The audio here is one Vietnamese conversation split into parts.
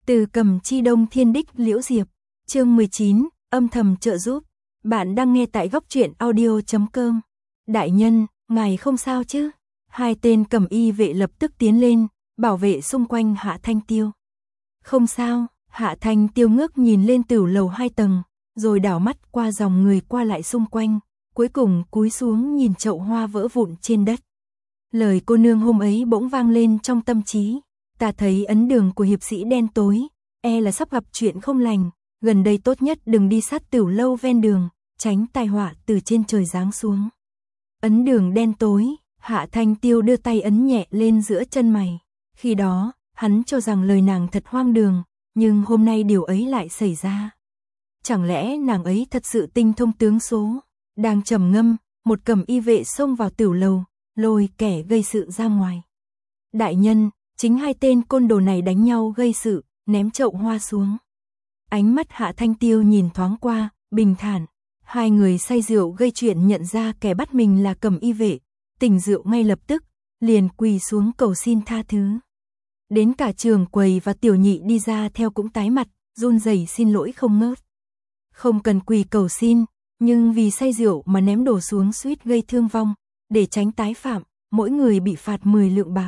Từ Cầm Chi Đông Thiên Đích Liễu Diệp, chương 19, âm thầm trợ giúp. Bạn đang nghe tại góc truyện audio.com. Đại nhân, ngài không sao chứ? Hai tên cầm y vệ lập tức tiến lên, bảo vệ xung quanh Hạ Thanh Tiêu. Không sao, Hạ Thanh Tiêu ngước nhìn lên tửu lầu 2 tầng, rồi đảo mắt qua dòng người qua lại xung quanh, cuối cùng cúi xuống nhìn chậu hoa vỡ vụn trên đất. Lời cô nương hôm ấy bỗng vang lên trong tâm trí. Ta thấy ấn đường của hiệp sĩ đen tối, e là sắp gặp chuyện không lành, gần đây tốt nhất đừng đi sát tửu lâu ven đường, tránh tai họa từ trên trời giáng xuống. Ấn đường đen tối, Hạ Thanh Tiêu đưa tay ấn nhẹ lên giữa chân mày. Khi đó, hắn cho rằng lời nàng thật hoang đường, nhưng hôm nay điều ấy lại xảy ra. Chẳng lẽ nàng ấy thật sự tinh thông tướng số? Đang trầm ngâm, một cầm y vệ xông vào tửu lầu, lôi kẻ gây sự ra ngoài. Đại nhân, chính hai tên côn đồ này đánh nhau gây sự, ném chậu hoa xuống. Ánh mắt Hạ Thanh Tiêu nhìn thoáng qua, bình thản. Hai người say rượu gây chuyện nhận ra kẻ bắt mình là cầm y vệ, tỉnh rượu ngay lập tức, liền quỳ xuống cầu xin tha thứ. Đến cả Trường Quầy và Tiểu Nhị đi ra theo cũng tái mặt, run rẩy xin lỗi không ngớt. Không cần quỳ cầu xin, nhưng vì say rượu mà ném đồ xuống suýt gây thương vong, để tránh tái phạm, mỗi người bị phạt 10 lượng bạc.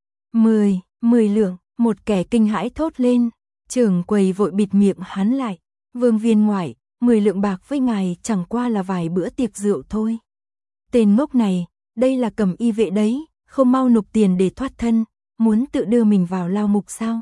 10 lượng, một kẻ kinh hãi thốt lên. Trưởng Quầy vội bịt miệng hắn lại. Vương viên ngoại, 10 lượng bạc với ngài chẳng qua là vài bữa tiệc rượu thôi. Tên ngốc này, đây là cầm y vệ đấy, không mau nộp tiền để thoát thân, muốn tự đưa mình vào lao mục sao?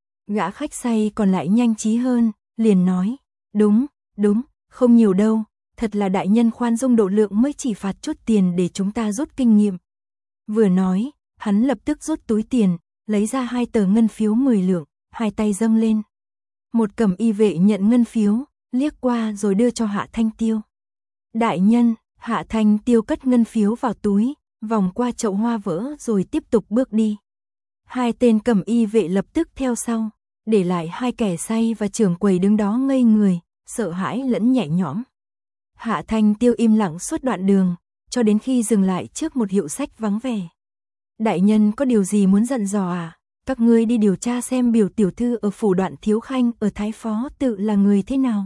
Gã khách say còn lại nhanh trí hơn, liền nói, đúng, không nhiều đâu, thật là đại nhân khoan dung độ lượng mới chỉ phạt chút tiền để chúng ta rút kinh nghiệm. Vừa nói, hắn lập tức rút túi tiền, lấy ra 2 tờ ngân phiếu 10 lượng, hai tay dâng lên. Một cầm y vệ nhận ngân phiếu, liếc qua rồi đưa cho Hạ Thanh Tiêu. Đại nhân, Hạ Thanh Tiêu cất ngân phiếu vào túi, vòng qua chậu hoa vỡ rồi tiếp tục bước đi. Hai tên cầm y vệ lập tức theo sau, để lại hai kẻ say và Trưởng Quầy đứng đó ngây người, sợ hãi lẫn nhẹ nhõm. Hạ Thanh Tiêu im lặng suốt đoạn đường, cho đến khi dừng lại trước một hiệu sách vắng vẻ. Đại nhân có điều gì muốn dặn dò à? Các ngươi đi điều tra xem biểu tiểu thư ở phủ Đoạn Thiếu Khanh ở Thái Phó tự là người thế nào.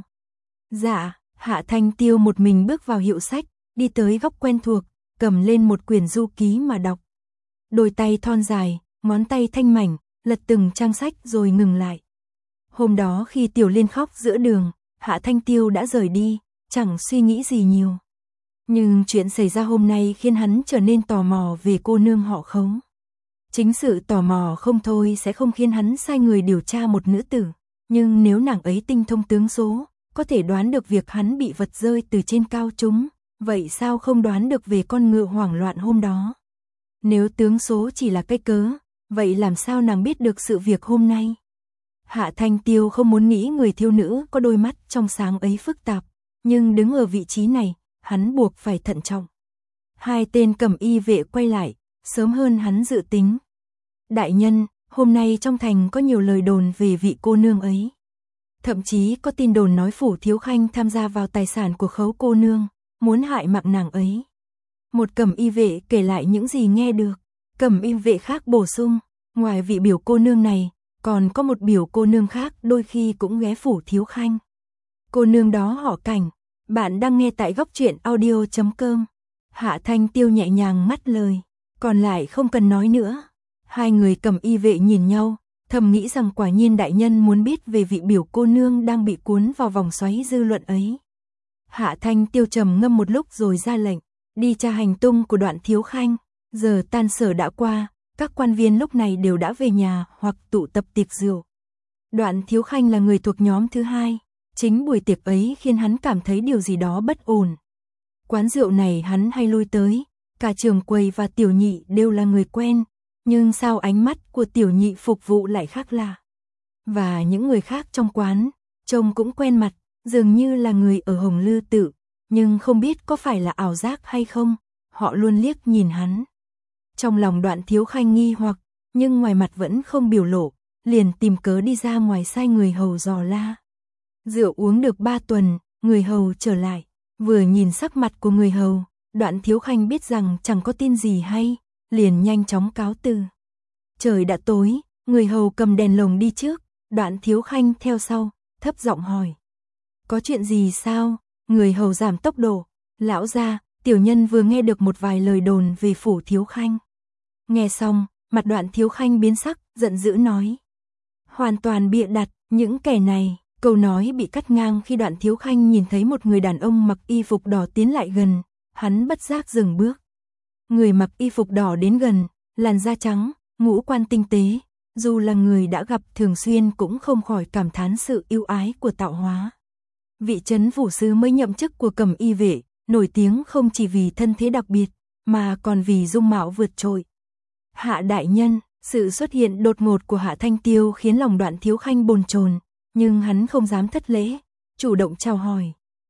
Dạ, Hạ Thanh Tiêu một mình bước vào hiệu sách, đi tới góc quen thuộc, cầm lên một quyển du ký mà đọc. Đôi tay thon dài, ngón tay thanh mảnh, lật từng trang sách rồi ngừng lại. Hôm đó khi Tiểu Liên khóc giữa đường, Hạ Thanh Tiêu đã rời đi, chẳng suy nghĩ gì nhiều. Nhưng chuyện xảy ra hôm nay khiến hắn trở nên tò mò về cô nương họ Khấu. Chính sự tò mò không thôi sẽ không khiến hắn sai người điều tra một nữ tử, nhưng nếu nàng ấy tinh thông tướng số, có thể đoán được việc hắn bị vật rơi từ trên cao trúng, vậy sao không đoán được về con ngựa hoảng loạn hôm đó? Nếu tướng số chỉ là cái cớ, vậy làm sao nàng biết được sự việc hôm nay? Hạ Thanh Tiêu không muốn nghĩ người thiếu nữ có đôi mắt trong sáng ấy phức tạp, nhưng đứng ở vị trí này, hắn buộc phải thận trọng. Hai tên cầm y vệ quay lại, sớm hơn hắn dự tính. Đại nhân, hôm nay trong thành có nhiều lời đồn về vị cô nương ấy. Thậm chí có tin đồn nói phủ Thiếu Khanh tham gia vào tài sản của Khấu cô nương, muốn hại mạng nàng ấy. Một cầm y vệ kể lại những gì nghe được. Cầm y vệ khác bổ sung, ngoài vị biểu cô nương này, còn có một biểu cô nương khác đôi khi cũng ghé phủ Thiếu Khanh. Cô nương đó họ Cảnh. Bạn đang nghe tại góc truyện audio.com. Hạ Thanh Tiêu nhẹ nhàng ngắt lời, còn lại không cần nói nữa. Hai người cầm y vệ nhìn nhau, thầm nghĩ rằng quả nhiên đại nhân muốn biết về vị biểu cô nương đang bị cuốn vào vòng xoáy dư luận ấy. Hạ Thanh Tiêu trầm ngâm một lúc rồi ra lệnh, đi tra hành tung của Đoạn Thiếu Khanh. Giờ tan sở đã qua, các quan viên lúc này đều đã về nhà hoặc tụ tập tiệc rượu. Đoạn Thiếu Khanh là người thuộc nhóm thứ hai. Chính buổi tiệc ấy khiến hắn cảm thấy điều gì đó bất ổn. Quán rượu này hắn hay lui tới, cả Trường Quầy và Tiểu Nhị đều là người quen, nhưng sao ánh mắt của Tiểu Nhị phục vụ lại khác lạ. Và những người khác trong quán, trông cũng quen mặt, dường như là người ở Hồng Lư Tự, nhưng không biết có phải là ảo giác hay không, họ luôn liếc nhìn hắn. Trong lòng Đoạn Thiếu Khanh nghi hoặc, nhưng ngoài mặt vẫn không biểu lộ, liền tìm cớ đi ra ngoài sai người hầu dò la. Rượu uống được 3 tuần, người hầu trở lại, vừa nhìn sắc mặt của người hầu, Đoạn Thiếu Khanh biết rằng chẳng có tin gì hay, liền nhanh chóng cáo từ. Trời đã tối, người hầu cầm đèn lồng đi trước, Đoạn Thiếu Khanh theo sau, thấp giọng hỏi. Có chuyện gì sao? Người hầu giảm tốc độ. Lão gia, tiểu nhân vừa nghe được một vài lời đồn về phủ Thiếu Khanh. Nghe xong, mặt Đoạn Thiếu Khanh biến sắc, giận dữ nói. Hoàn toàn bịa đặt, những kẻ này. Câu nói bị cắt ngang khi Đoạn Thiếu Khanh nhìn thấy một người đàn ông mặc y phục đỏ tiến lại gần, hắn bất giác dừng bước. Người mặc y phục đỏ đến gần, làn da trắng, ngũ quan tinh tế, dù là người đã gặp thường xuyên cũng không khỏi cảm thán sự ưu ái của tạo hóa. Vị trấn phủ sứ mới nhậm chức của Cẩm Y vệ, nổi tiếng không chỉ vì thân thế đặc biệt, mà còn vì dung mạo vượt trội. Hạ đại nhân, sự xuất hiện đột ngột của Hạ Thanh Tiêu khiến lòng Đoạn Thiếu Khanh bồn chồn, nhưng hắn không dám thất lễ, chủ động chào hỏi.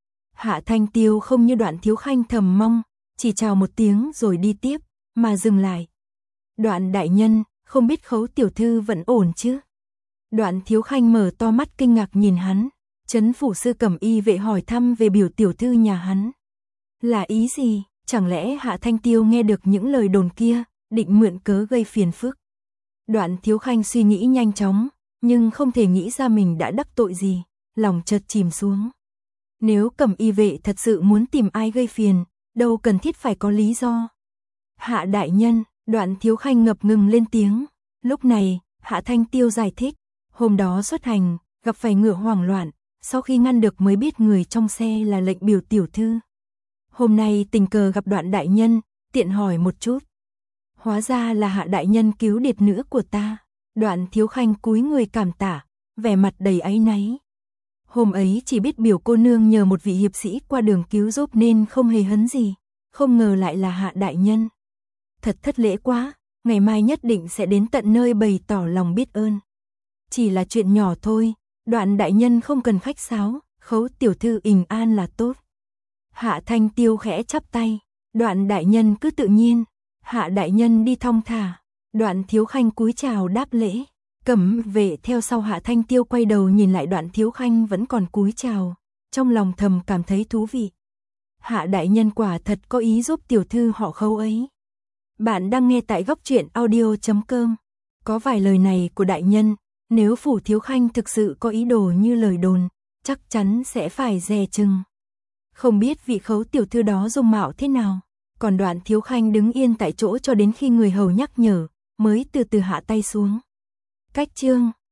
Hạ Thanh Tiêu không như Đoạn Thiếu Khanh thầm mong, chỉ chào một tiếng rồi đi tiếp, mà dừng lại. Đoạn đại nhân, không biết Khấu tiểu thư vẫn ổn chứ? Đoạn Thiếu Khanh mở to mắt kinh ngạc nhìn hắn, trấn phủ sư Cẩm Y vệ hỏi thăm về biểu tiểu thư nhà hắn. Là ý gì? Chẳng lẽ Hạ Thanh Tiêu nghe được những lời đồn kia, định mượn cớ gây phiền phức? Đoạn Thiếu Khanh suy nghĩ nhanh chóng, nhưng không thể nghĩ ra mình đã đắc tội gì, lòng chợt chìm xuống. Nếu Cẩm Y vệ thật sự muốn tìm ai gây phiền, đâu cần thiết phải có lý do. Hạ đại nhân, Đoạn Thiếu Khanh ngập ngừng lên tiếng. Lúc này, Hạ Thanh Tiêu giải thích, hôm đó xuất hành, gặp phải ngựa hoảng loạn, sau khi ngăn được mới biết người trong xe là lệnh biểu tiểu thư. Hôm nay tình cờ gặp Đoạn đại nhân, tiện hỏi một chút. Hóa ra là Hạ đại nhân cứu điệt nữ của ta. Đoạn Thiếu Khanh cúi người cảm tạ, vẻ mặt đầy áy náy. Hôm ấy chỉ biết biểu cô nương nhờ một vị hiệp sĩ qua đường cứu giúp nên không hề hấn gì, không ngờ lại là Hạ đại nhân. Thật thất lễ quá, ngày mai nhất định sẽ đến tận nơi bày tỏ lòng biết ơn. Chỉ là chuyện nhỏ thôi, Đoạn đại nhân không cần khách sáo, Khấu tiểu thư bình an là tốt. Hạ Thanh Tiêu khẽ chắp tay, Đoạn đại nhân cứ tự nhiên, Hạ đại nhân đi thong thả. Đoạn Thiếu Khanh cúi chào đáp lễ, Cẩm vệ theo sau Hạ Thanh Tiêu quay đầu nhìn lại Đoạn Thiếu Khanh vẫn còn cúi chào, trong lòng thầm cảm thấy thú vị. Hạ đại nhân quả thật có ý giúp tiểu thư họ Khấu ấy. Bạn đang nghe tại góc truyện audio.com. Có vài lời này của đại nhân, nếu phủ Thiếu Khanh thực sự có ý đồ như lời đồn, chắc chắn sẽ phải dè chừng. Không biết vị Khấu tiểu thư đó dung mạo thế nào, còn Đoạn Thiếu Khanh đứng yên tại chỗ cho đến khi người hầu nhắc nhở, mới từ từ hạ tay xuống. Cách chương